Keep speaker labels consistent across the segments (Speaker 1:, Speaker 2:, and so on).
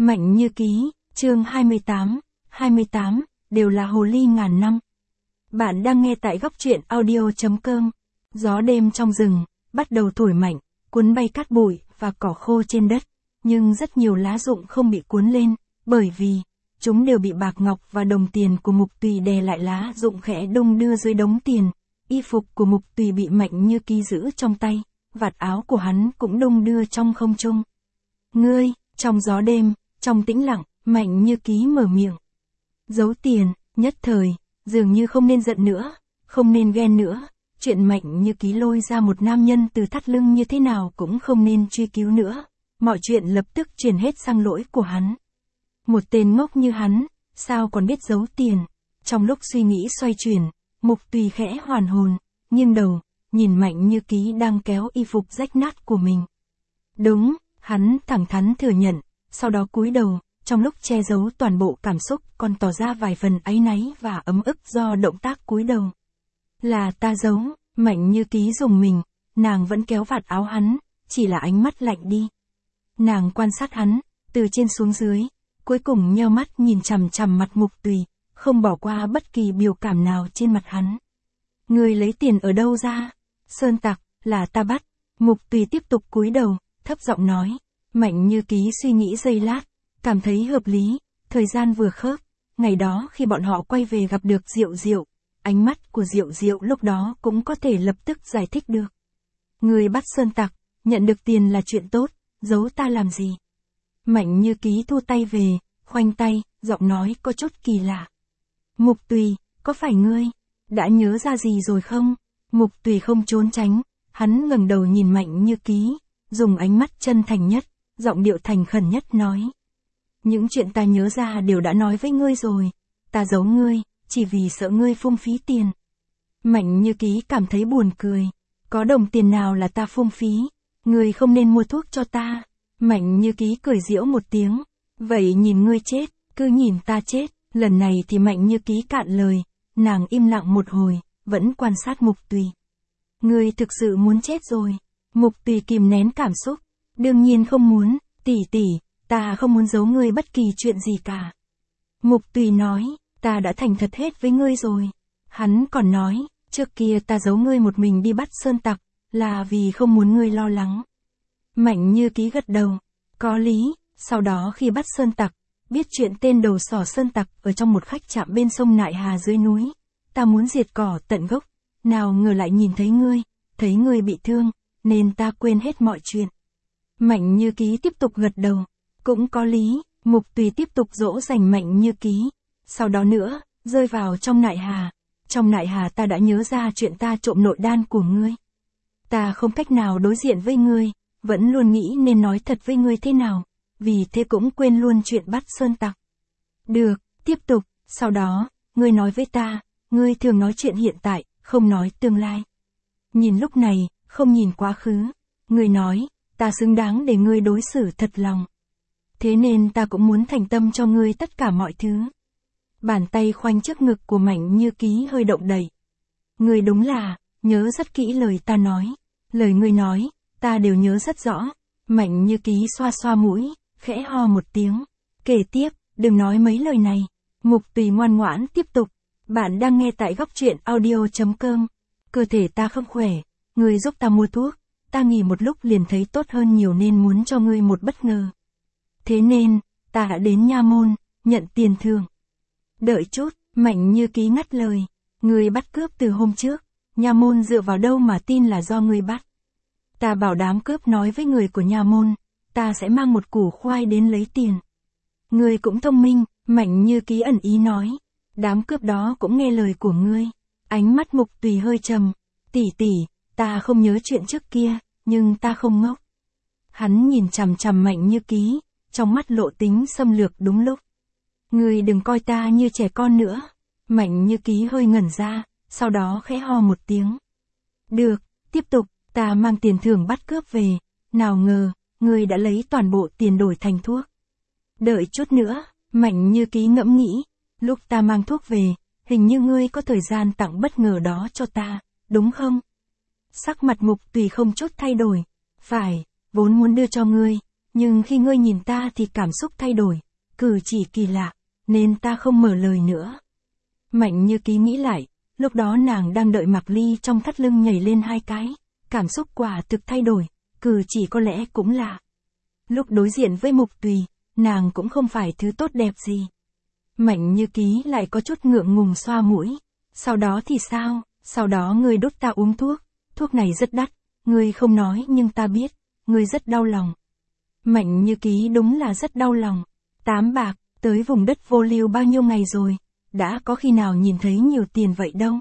Speaker 1: Mạnh Như Ký, chương 28, đều là hồ ly ngàn năm. Bạn đang nghe tại góc truyện audio.com. Gió đêm trong rừng, bắt đầu thổi mạnh, cuốn bay cát bụi và cỏ khô trên đất. Nhưng rất nhiều lá rụng không bị cuốn lên, bởi vì, chúng đều bị bạc ngọc và đồng tiền của Mục Tùy đè lại, lá rụng khẽ đung đưa dưới đống tiền. Y phục của Mục Tùy bị Mạnh Như Ký giữ trong tay, vạt áo của hắn cũng đung đưa trong không trung. Ngươi, trong gió đêm, trong tĩnh lặng, Mạnh Như Ký mở miệng. Giấu tiền, nhất thời, dường như không nên giận nữa, không nên ghen nữa. Chuyện Mạnh Như Ký lôi ra một nam nhân từ thắt lưng như thế nào cũng không nên truy cứu nữa. Mọi chuyện lập tức chuyển hết sang lỗi của hắn. Một tên ngốc như hắn, sao còn biết giấu tiền. Trong lúc suy nghĩ xoay chuyển, Mục Tùy khẽ hoàn hồn, nghiêng đầu, nhìn Mạnh Như Ký đang kéo y phục rách nát của mình. Đúng, hắn thẳng thắn thừa nhận, sau đó cúi đầu, trong lúc che giấu toàn bộ cảm xúc còn tỏ ra vài phần áy náy và ấm ức do động tác cúi đầu. Là ta giấu. Mạnh Như Ký dùng mình, nàng vẫn kéo vạt áo hắn, chỉ là ánh mắt lạnh đi. Nàng quan sát hắn, từ trên xuống dưới, cuối cùng nheo mắt nhìn chằm chằm mặt Mục Tùy, không bỏ qua bất kỳ biểu cảm nào trên mặt hắn. Ngươi lấy tiền ở đâu ra? Sơn tặc, là ta bắt. Mục Tùy tiếp tục cúi đầu, thấp giọng nói. Mạnh Như Ký suy nghĩ giây lát, cảm thấy hợp lý, thời gian vừa khớp. Ngày đó khi bọn họ quay về gặp được Diệu Diệu, ánh mắt của Diệu Diệu lúc đó cũng có thể lập tức giải thích được. Người bắt sơn tặc, nhận được tiền là chuyện tốt, giấu ta làm gì? Mạnh Như Ký thu tay về, khoanh tay, giọng nói có chút kỳ lạ. Mục Tùy, có phải ngươi đã nhớ ra gì rồi không? Mục Tùy không trốn tránh, hắn ngẩng đầu nhìn Mạnh Như Ký, dùng ánh mắt chân thành nhất, giọng điệu thành khẩn nhất nói. Những chuyện ta nhớ ra đều đã nói với ngươi rồi, ta giấu ngươi, chỉ vì sợ ngươi phung phí tiền. Mạnh Như Ký cảm thấy buồn cười, có đồng tiền nào là ta phung phí, ngươi không nên mua thuốc cho ta. Mạnh Như Ký cười giễu một tiếng, vậy nhìn ngươi chết, cứ nhìn ta chết. Lần này thì Mạnh Như Ký cạn lời, nàng im lặng một hồi, vẫn quan sát Mục Tùy. Ngươi thực sự muốn chết rồi. Mục Tùy kìm nén cảm xúc, đương nhiên không muốn, tỷ tỷ, ta không muốn giấu ngươi bất kỳ chuyện gì cả. Mục Tùy nói, ta đã thành thật hết với ngươi rồi. Hắn còn nói, trước kia ta giấu ngươi một mình đi bắt sơn tặc, là vì không muốn ngươi lo lắng. Mạnh Như Ký gật đầu, có lý. Sau đó khi bắt sơn tặc, biết chuyện tên đầu sỏ sơn tặc ở trong một khách trạm bên sông Nại Hà dưới núi, ta muốn diệt cỏ tận gốc, nào ngờ lại nhìn thấy ngươi bị thương, nên ta quên hết mọi chuyện. Mạnh Như Ký tiếp tục gật đầu, cũng có lý. Mục Tùy tiếp tục dỗ dành Mạnh Như Ký. Sau đó nữa, rơi vào trong Nại Hà. Trong Nại Hà ta đã nhớ ra chuyện ta trộm nội đan của ngươi. Ta không cách nào đối diện với ngươi, vẫn luôn nghĩ nên nói thật với ngươi thế nào, vì thế cũng quên luôn chuyện bắt sơn tặc. Được, tiếp tục, sau đó, ngươi nói với ta, ngươi thường nói chuyện hiện tại, không nói tương lai. Nhìn lúc này, không nhìn quá khứ. Ngươi nói, ta xứng đáng để ngươi đối xử thật lòng. Thế nên ta cũng muốn thành tâm cho ngươi tất cả mọi thứ. Bàn tay khoanh trước ngực của Mạnh Như Ký hơi động đậy. Ngươi đúng là, nhớ rất kỹ lời ta nói. Lời ngươi nói, ta đều nhớ rất rõ. Mạnh Như Ký xoa xoa mũi, khẽ ho một tiếng. Kể tiếp, đừng nói mấy lời này. Mục Tùy ngoan ngoãn tiếp tục. Bạn đang nghe tại góc truyện audio.com. Cơ thể ta không khỏe, ngươi giúp ta mua thuốc. Ta nghỉ một lúc liền thấy tốt hơn nhiều nên muốn cho ngươi một bất ngờ. Thế nên, ta đã đến nha môn, nhận tiền thưởng. Đợi chút, Mạnh Như Ký ngắt lời. Ngươi bắt cướp từ hôm trước, nha môn dựa vào đâu mà tin là do ngươi bắt. Ta bảo đám cướp nói với người của nha môn, ta sẽ mang một củ khoai đến lấy tiền. Ngươi cũng thông minh, Mạnh Như Ký ẩn ý nói. Đám cướp đó cũng nghe lời của ngươi. Ánh mắt Mục Tùy hơi trầm. Tỷ tỷ, ta không nhớ chuyện trước kia, nhưng ta không ngốc. Hắn nhìn chằm chằm Mạnh Như Ký, trong mắt lộ tính xâm lược đúng lúc. Ngươi đừng coi ta như trẻ con nữa. Mạnh Như Ký hơi ngẩn ra, sau đó khẽ ho một tiếng. Được, tiếp tục, ta mang tiền thưởng bắt cướp về, nào ngờ, ngươi đã lấy toàn bộ tiền đổi thành thuốc. Đợi chút nữa, Mạnh Như Ký ngẫm nghĩ, lúc ta mang thuốc về, hình như ngươi có thời gian tặng bất ngờ đó cho ta, đúng không? Sắc mặt Mục Tùy không chút thay đổi. Phải, vốn muốn đưa cho ngươi, Nhưng khi ngươi nhìn ta thì cảm xúc thay đổi, cử chỉ kỳ lạ, nên ta không mở lời nữa. Mạnh Như Ký nghĩ lại, lúc đó nàng đang đợi Mạc Ly trong thắt lưng nhảy lên 2 cái, cảm xúc quả thực thay đổi, cử chỉ có lẽ cũng lạ. Lúc đối diện với Mục Tùy, nàng cũng không phải thứ tốt đẹp gì. Mạnh Như Ký lại có chút ngượng ngùng xoa mũi. Sau đó thì sao? Sau đó ngươi đốt ta uống thuốc, thuốc này rất đắt, ngươi không nói nhưng ta biết, ngươi rất đau lòng. Mạnh Như Ký đúng là rất đau lòng. 8 bạc, tới vùng đất vô lưu bao nhiêu ngày rồi, đã có khi nào nhìn thấy nhiều tiền vậy đâu.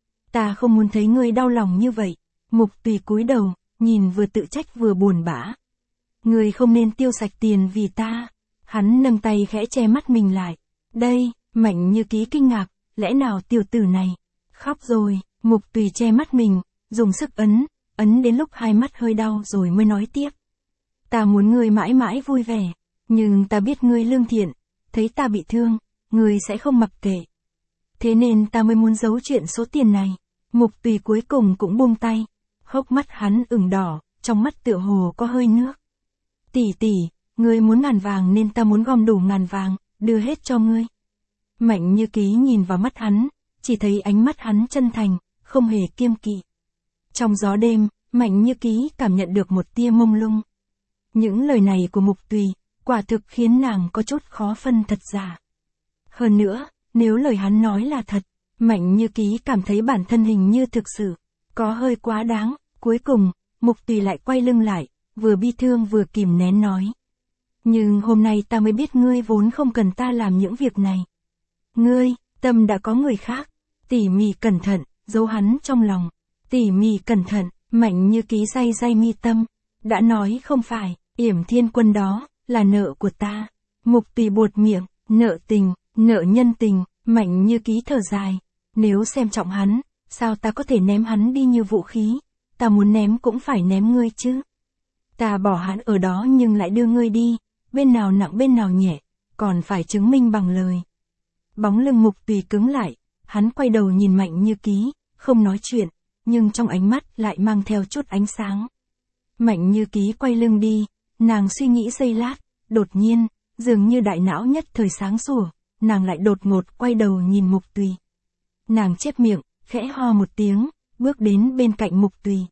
Speaker 1: Ta không muốn thấy ngươi đau lòng như vậy. Mục Tùy cúi đầu, nhìn vừa tự trách vừa buồn bã. Ngươi không nên tiêu sạch tiền vì ta. Hắn nâng tay khẽ che mắt mình lại. Đây, Mạnh Như Ký kinh ngạc, lẽ nào tiểu tử này khóc rồi? Mục Tùy che mắt mình, dùng sức ấn đến lúc hai mắt hơi đau rồi mới nói tiếp. Ta muốn ngươi mãi mãi vui vẻ, nhưng ta biết ngươi lương thiện, thấy ta bị thương, ngươi sẽ không mặc kệ. Thế nên ta mới muốn giấu chuyện số tiền này. Mục Tùy cuối cùng cũng buông tay, hốc mắt hắn ửng đỏ, trong mắt tựa hồ có hơi nước. Tỷ tỷ, ngươi muốn ngàn vàng nên ta muốn gom đủ ngàn vàng, đưa hết cho ngươi. Mạnh Như Ký nhìn vào mắt hắn, chỉ thấy ánh mắt hắn chân thành, không hề kiêng kỵ. Trong gió đêm, Mạnh Như Ký cảm nhận được một tia mông lung. Những lời này của Mục Tùy, quả thực khiến nàng có chút khó phân thật giả. Hơn nữa, nếu lời hắn nói là thật, Mạnh Như Ký cảm thấy bản thân hình như thực sự có hơi quá đáng. Cuối cùng, Mục Tùy lại quay lưng lại, vừa bi thương vừa kìm nén nói. Nhưng hôm nay ta mới biết ngươi vốn không cần ta làm những việc này. Ngươi, tâm đã có người khác. Tỉ mỉ cẩn thận, giấu hắn trong lòng. Tỉ mỉ cẩn thận, Mạnh Như Ký day day mi tâm. Đã nói không phải, Yểm Thiên Quân đó, là nợ của ta. Mục Tùy buột miệng, nợ tình, nợ nhân tình. Mạnh Như Ký thở dài. Nếu xem trọng hắn, sao ta có thể ném hắn đi như vũ khí? Ta muốn ném cũng phải ném ngươi chứ. Ta bỏ hắn ở đó nhưng lại đưa ngươi đi. Bên nào nặng bên nào nhẹ, còn phải chứng minh bằng lời. Bóng lưng Mục Tùy cứng lại, hắn quay đầu nhìn Mạnh Như Ký, không nói chuyện, nhưng trong ánh mắt lại mang theo chút ánh sáng. Mạnh Như Ký quay lưng đi, nàng suy nghĩ giây lát, đột nhiên, dường như đại não nhất thời sáng sủa, nàng lại đột ngột quay đầu nhìn Mục Tùy. Nàng chép miệng, khẽ ho một tiếng, bước đến bên cạnh Mục Tùy.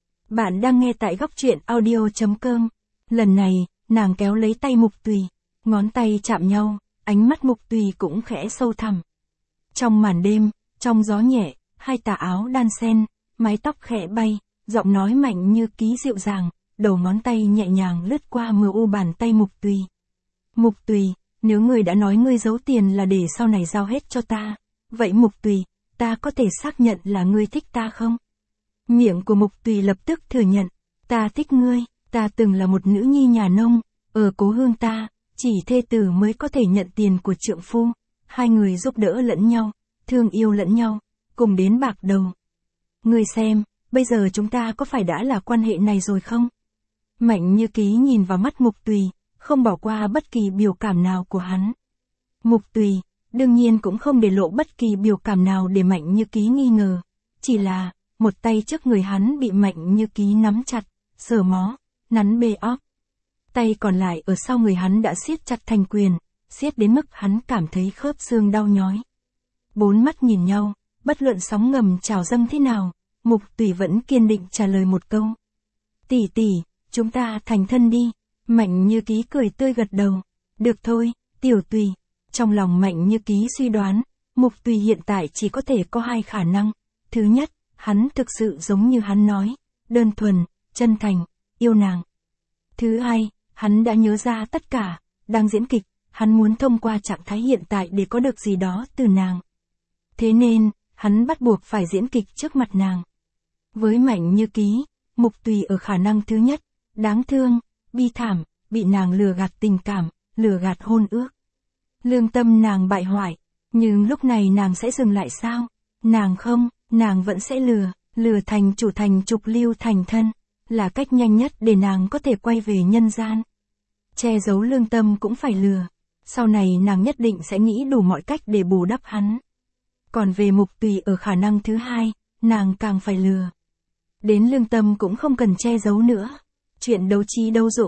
Speaker 1: Bạn đang nghe tại góc truyện audio.com. Lần này, nàng kéo lấy tay Mục Tùy, ngón tay chạm nhau, ánh mắt Mục Tùy cũng khẽ sâu thẳm. Trong màn đêm, trong gió nhẹ, hai tà áo đan xen, mái tóc khẽ bay, giọng nói Mạnh Như Ký dịu dàng, đầu ngón tay nhẹ nhàng lướt qua mờ u bàn tay Mục Tùy. Mục Tùy, nếu ngươi đã nói ngươi giấu tiền là để sau này giao hết cho ta, vậy Mục Tùy, ta có thể xác nhận là ngươi thích ta không? Miệng của Mục Tùy lập tức thừa nhận, ta thích ngươi. Ta từng là một nữ nhi nhà nông, ở cố hương ta, chỉ thê tử mới có thể nhận tiền của trượng phu, hai người giúp đỡ lẫn nhau, thương yêu lẫn nhau, cùng đến bạc đầu. Ngươi xem, bây giờ chúng ta có phải đã là quan hệ này rồi không? Mạnh Như Ký nhìn vào mắt Mục Tùy, không bỏ qua bất kỳ biểu cảm nào của hắn. Mục Tùy, đương nhiên cũng không để lộ bất kỳ biểu cảm nào để Mạnh Như Ký nghi ngờ, chỉ là, một tay trước người hắn bị Mạnh Như Ký nắm chặt, sờ mó, nắn bê óp. Tay còn lại ở sau người hắn đã siết chặt thành quyền, siết đến mức hắn cảm thấy khớp xương đau nhói. Bốn mắt nhìn nhau, bất luận sóng ngầm trào dâng thế nào, Mục Tùy vẫn kiên định trả lời một câu. Tỷ tỷ, chúng ta thành thân đi. Mạnh Như Ký cười tươi gật đầu. Được thôi, tiểu Tùy. Trong lòng Mạnh Như Ký suy đoán, Mục Tùy hiện tại chỉ có thể có hai khả năng. Thứ nhất, hắn thực sự giống như hắn nói, đơn thuần, chân thành, yêu nàng. Thứ hai, hắn đã nhớ ra tất cả, đang diễn kịch, hắn muốn thông qua trạng thái hiện tại để có được gì đó từ nàng. Thế nên, hắn bắt buộc phải diễn kịch trước mặt nàng. Với Mạnh Như Ký, Mục Tùy ở khả năng thứ nhất, đáng thương, bi thảm, bị nàng lừa gạt tình cảm, lừa gạt hôn ước. Lương tâm nàng bại hoại, nhưng lúc này nàng sẽ dừng lại sao? Nàng không, nàng vẫn sẽ lừa thành chủ thành trục lưu thành thân, là cách nhanh nhất để nàng có thể quay về nhân gian. Che giấu lương tâm cũng phải lừa, sau này nàng nhất định sẽ nghĩ đủ mọi cách để bù đắp hắn. Còn về Mục Tùy ở khả năng thứ hai, nàng càng phải lừa. Đến lương tâm cũng không cần che giấu nữa. Chuyện đấu trí đấu dũng,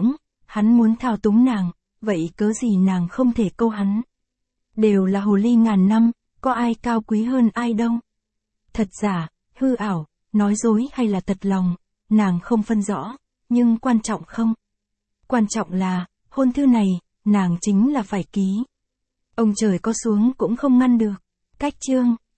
Speaker 1: Hắn muốn thao túng nàng, vậy cớ gì nàng không thể câu hắn. Đều là hồ ly ngàn năm, có ai cao quý hơn ai đâu. Thật giả, hư ảo, nói dối hay là thật lòng, nàng không phân rõ, nhưng quan trọng không. Quan trọng là, hôn thư này, nàng chính là phải ký. Ông trời có xuống cũng không ngăn được. Cách chương